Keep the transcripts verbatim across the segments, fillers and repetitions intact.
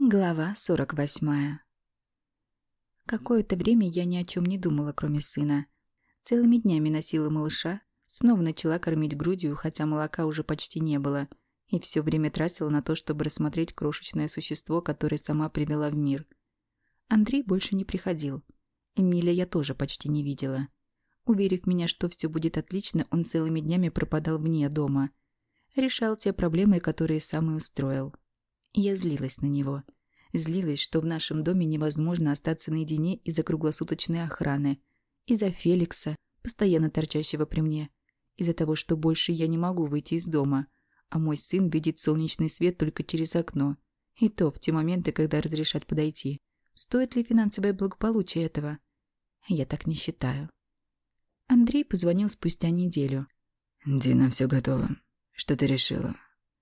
Глава сорок восьмая. Какое-то время я ни о чем не думала, кроме сына. Целыми днями носила малыша, снова начала кормить грудью, хотя молока уже почти не было, и все время тратила на то, чтобы рассмотреть крошечное существо, которое сама привела в мир. Андрей больше не приходил. Эмиля я тоже почти не видела. Уверив меня, что все будет отлично, он целыми днями пропадал вне дома. Решал те проблемы, которые сам и устроил. Я злилась на него. Злилась, что в нашем доме невозможно остаться наедине из-за круглосуточной охраны, из-за Феликса, постоянно торчащего при мне, из-за того, что больше я не могу выйти из дома, а мой сын видит солнечный свет только через окно, и то в те моменты, когда разрешат подойти. Стоит ли финансовое благополучие этого? Я так не считаю. Андрей позвонил спустя неделю. «Дина, все готово. Что ты решила?»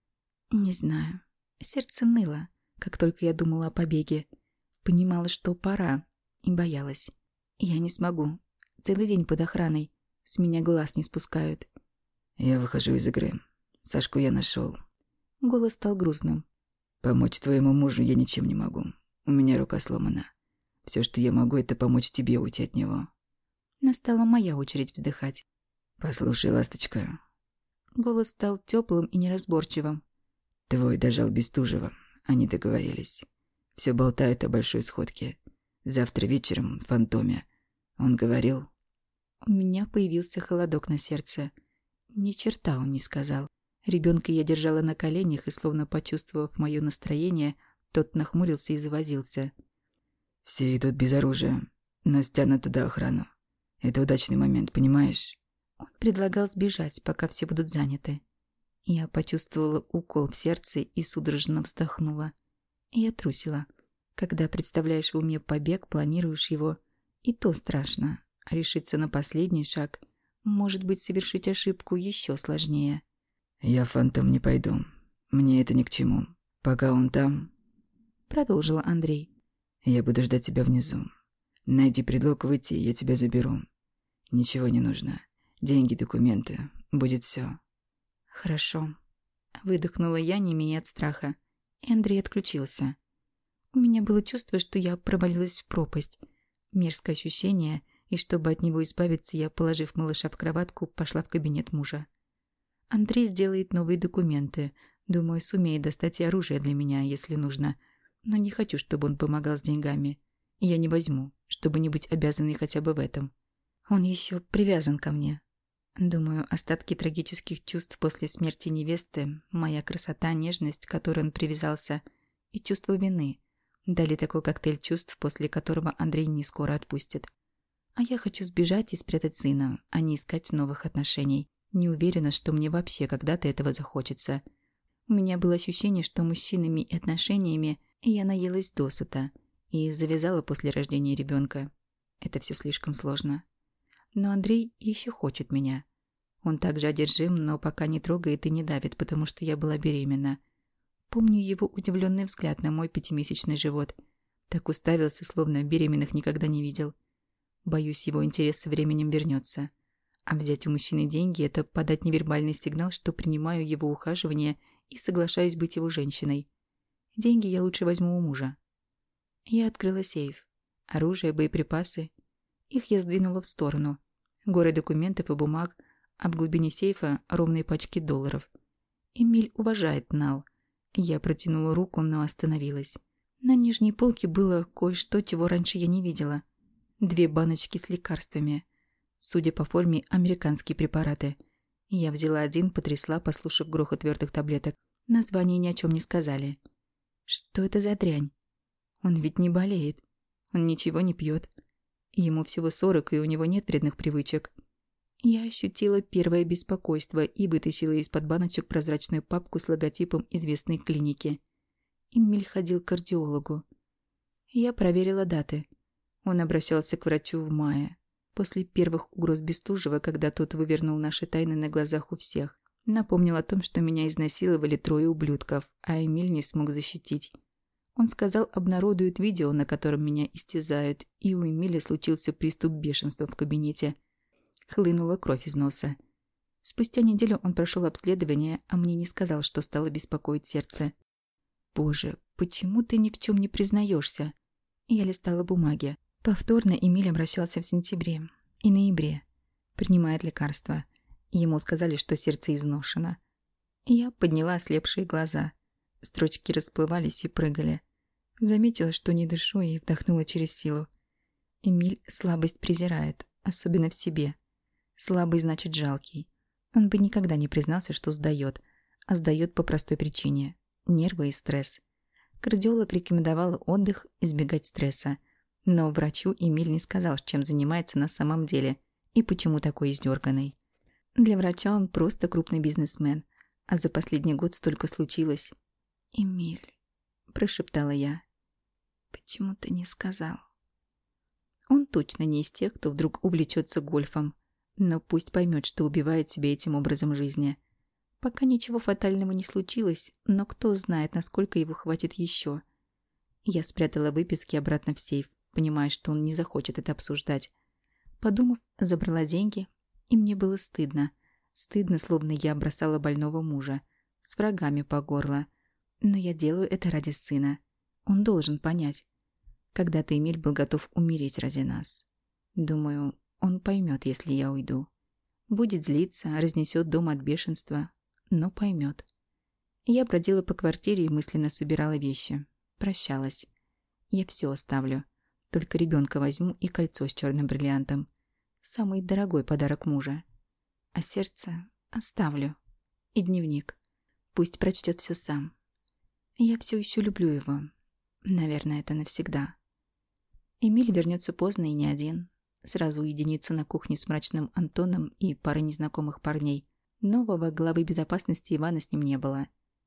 Не знаю. Сердце ныло, как только я думала о побеге. Понимала, что пора, и боялась. Я не смогу. Целый день под охраной. С меня глаз не спускают. «Я выхожу из игры. Сашку я нашел. Голос стал грустным. Помочь твоему мужу я ничем не могу. У меня рука сломана. Все, что я могу, это помочь тебе уйти от него». Настала моя очередь вздыхать. «Послушай, ласточка». Голос стал теплым и неразборчивым. Твой дожал Бестужева. Они договорились. Все болтают о большой сходке. Завтра вечером в Фантоме. Он говорил... У меня появился холодок на сердце. Ни черта он не сказал. Ребенка я держала на коленях, и, словно почувствовав мое настроение, тот нахмурился и завозился. Все идут без оружия, но стянут туда охрану. Это удачный момент, понимаешь? Он предлагал сбежать, пока все будут заняты. Я почувствовала укол в сердце и судорожно вздохнула. Я трусила. Когда представляешь в уме побег, планируешь его, и то страшно. А решиться на последний шаг, может быть, совершить ошибку еще сложнее. «Я в Фантом не пойду. Мне это ни к чему. Пока он там...» Продолжила Андрей. «Я буду ждать тебя внизу. Найди предлог выйти, и я тебя заберу. Ничего не нужно. Деньги, документы. Будет все. «Хорошо». Выдохнула я, не имея от страха. И Андрей отключился. У меня было чувство, что я провалилась в пропасть. Мерзкое ощущение, и чтобы от него избавиться, я, положив малыша в кроватку, пошла в кабинет мужа. Андрей сделает новые документы. Думаю, сумеет достать и оружие для меня, если нужно. Но не хочу, чтобы он помогал с деньгами. И я не возьму, чтобы не быть обязанной хотя бы в этом. Он еще привязан ко мне. Думаю, остатки трагических чувств после смерти невесты, моя красота, нежность, к которой он привязался, и чувство вины дали такой коктейль чувств, после которого Андрей не скоро отпустит. А я хочу сбежать и спрятать сына, а не искать новых отношений. Не уверена, что мне вообще когда-то этого захочется. У меня было ощущение, что мужчинами и отношениями я наелась досыта и завязала после рождения ребенка. Это все слишком сложно. Но Андрей еще хочет меня. Он также одержим, но пока не трогает и не давит, потому что я была беременна. Помню его удивленный взгляд на мой пятимесячный живот. Так уставился, словно беременных никогда не видел. Боюсь, его интерес со временем вернется. А взять у мужчины деньги – это подать невербальный сигнал, что принимаю его ухаживание и соглашаюсь быть его женщиной. Деньги я лучше возьму у мужа. Я открыла сейф. Оружие, боеприпасы. Их я сдвинула в сторону. Горы документов и бумаг, а в глубине сейфа ровные пачки долларов. Эмиль уважает Нал. Я протянула руку, но остановилась. На нижней полке было кое-что, чего раньше я не видела. Две баночки с лекарствами. Судя по форме, американские препараты. Я взяла один, потрясла, послушав грохот твердых таблеток. Названия ни о чем не сказали. Что это за дрянь? Он ведь не болеет. Он ничего не пьет. Ему всего сорок, и у него нет вредных привычек. Я ощутила первое беспокойство и вытащила из-под баночек прозрачную папку с логотипом известной клиники. Эмиль ходил к кардиологу. Я проверила даты. Он обращался к врачу в мае, после первых угроз Бестужева, когда тот вывернул наши тайны на глазах у всех. Напомнил о том, что меня изнасиловали трое ублюдков, а Эмиль не смог защитить. Он сказал, обнародуют видео, на котором меня истязают, и у Эмиля случился приступ бешенства в кабинете. Хлынула кровь из носа. Спустя неделю он прошел обследование, а мне не сказал, что стало беспокоить сердце. Боже, почему ты ни в чем не признаешься?» Я листала бумаги. Повторно Эмиль обращался в сентябре и ноябре. Принимает лекарства. Ему сказали, что сердце изношено. Я подняла ослепшие глаза. Строчки расплывались и прыгали. Заметила, что не дышу, и вдохнула через силу. Эмиль слабость презирает, особенно в себе. Слабый значит жалкий. Он бы никогда не признался, что сдает, а сдает по простой причине – нервы и стресс. Кардиолог рекомендовал отдых, избегать стресса. Но врачу Эмиль не сказал, чем занимается на самом деле и почему такой издерганный. Для врача он просто крупный бизнесмен, а за последний год столько случилось. «Эмиль», – прошептала я, – «почему ты не сказал?» Он точно не из тех, кто вдруг увлечется гольфом, но пусть поймет, что убивает себя этим образом жизни. Пока ничего фатального не случилось, но кто знает, насколько его хватит еще. Я спрятала выписки обратно в сейф, понимая, что он не захочет это обсуждать. Подумав, забрала деньги, и мне было стыдно. Стыдно, словно я бросала больного мужа, с врагами по горло. Но я делаю это ради сына. Он должен понять. Когда-то Эмиль был готов умереть ради нас. Думаю, он поймет, если я уйду. Будет злиться, разнесет дом от бешенства, но поймет. Я бродила по квартире и мысленно собирала вещи. Прощалась. Я все оставлю. Только ребенка возьму и кольцо с черным бриллиантом. Самый дорогой подарок мужа. А сердце оставлю. И дневник. Пусть прочтет все сам. Я все еще люблю его. Наверное, это навсегда. Эмиль вернется поздно и не один. Сразу уединится на кухне с мрачным Антоном и парой незнакомых парней. Нового главы безопасности Ивана с ним не было.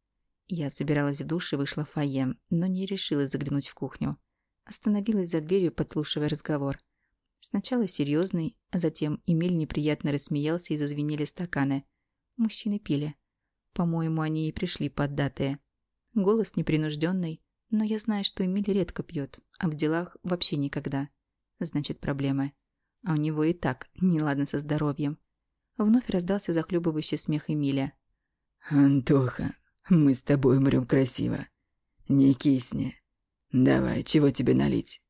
Я собиралась в душ и вышла в фойе, но не решила заглянуть в кухню. Остановилась за дверью, подслушивая разговор. Сначала серьезный, а затем Эмиль неприятно рассмеялся и зазвенели стаканы. Мужчины пили. По-моему, они и пришли поддатые. Голос непринужденный, но я знаю, что Эмиль редко пьет, а в делах вообще никогда. Значит, проблемы. А у него и так неладно со здоровьем. Вновь раздался захлебывающий смех Эмиля. «Антоха, мы с тобой умрем красиво. Не кисни. Давай, чего тебе налить?»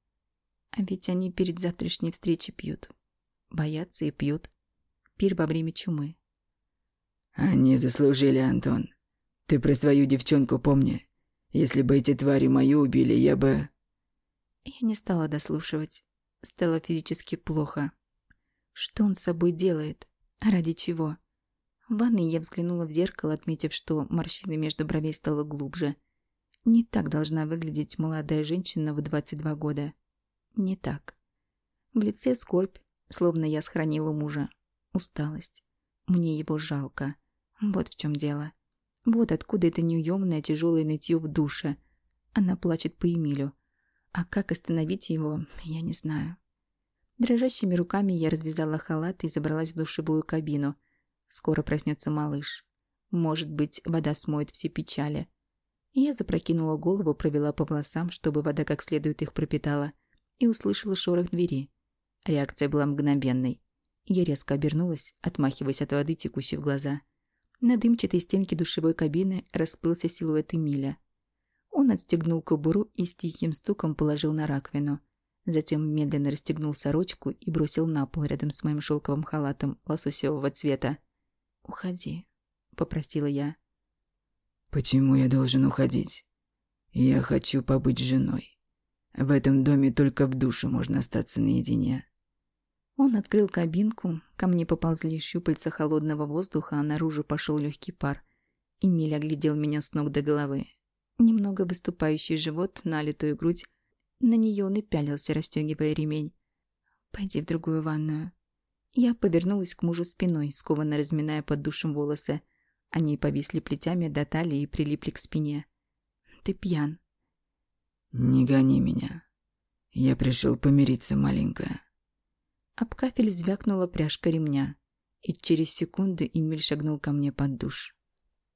А ведь они перед завтрашней встречей пьют. Боятся и пьют. Пир во время чумы. «Они заслужили, Антон. Ты про свою девчонку помни. Если бы эти твари мою убили, я бы...» Я не стала дослушивать. Стало физически плохо. Что он с собой делает? Ради чего? В ванной я взглянула в зеркало, отметив, что морщины между бровей стало глубже. Не так должна выглядеть молодая женщина в двадцать два года. Не так. В лице скорбь, словно я схоронила мужа. Усталость. Мне его жалко. Вот в чем дело. Вот откуда это неуемное тяжелое нытье в душе. Она плачет по Эмилю. А как остановить его, я не знаю. Дрожащими руками я развязала халат и забралась в душевую кабину. Скоро проснется малыш. Может быть, вода смоет все печали. Я запрокинула голову, провела по волосам, чтобы вода как следует их пропитала, и услышала шорох двери. Реакция была мгновенной. Я резко обернулась, отмахиваясь от воды, текущей в глаза. На дымчатой стенке душевой кабины расплылся силуэт Эмиля. Он отстегнул кобуру и с тихим стуком положил на раковину. Затем медленно расстегнул сорочку и бросил на пол рядом с моим шелковым халатом лососевого цвета. «Уходи», — попросила я. «Почему я должен уходить? Я хочу побыть с женой. В этом доме только в душе можно остаться наедине». Он открыл кабинку, ко мне поползли щупальца холодного воздуха, а наружу пошел легкий пар. Эмиль оглядел меня с ног до головы. Немного выступающий живот, налитую грудь. На нее он и пялился, расстегивая ремень. «Пойди в другую ванную». Я повернулась к мужу спиной, скованно разминая под душем волосы. Они повисли плетями до талии и прилипли к спине. «Ты пьян». «Не гони меня. Я пришел помириться, маленькая». Об кафель звякнула пряжка ремня, и через секунду Эмиль шагнул ко мне под душ.